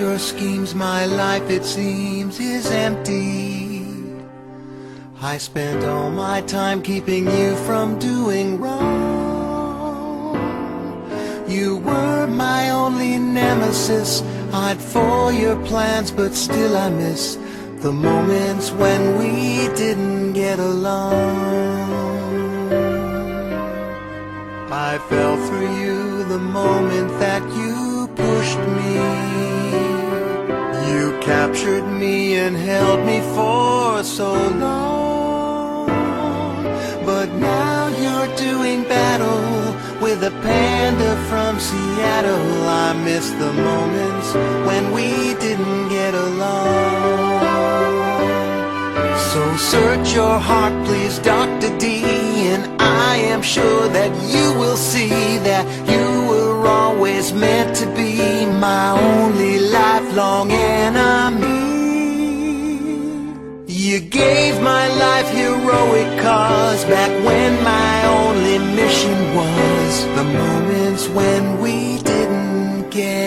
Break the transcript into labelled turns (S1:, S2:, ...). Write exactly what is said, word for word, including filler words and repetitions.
S1: your schemes, my life it seems is empty. I spent all my time keeping you from doing wrong. You were my only nemesis. I'd for your plans, but still I miss the moments when we didn't get along. I fell for you the moment that you pushed me. You captured me and held me for so long. But now you're doing battle with a panda from Seattle. I miss the moments when we didn't get along. So search your heart, please, Doctor D, and I am sure that you will see that you were always meant to be my only lifelong enemy. You gave my life heroic cause back when my only mission was the moments when we didn't get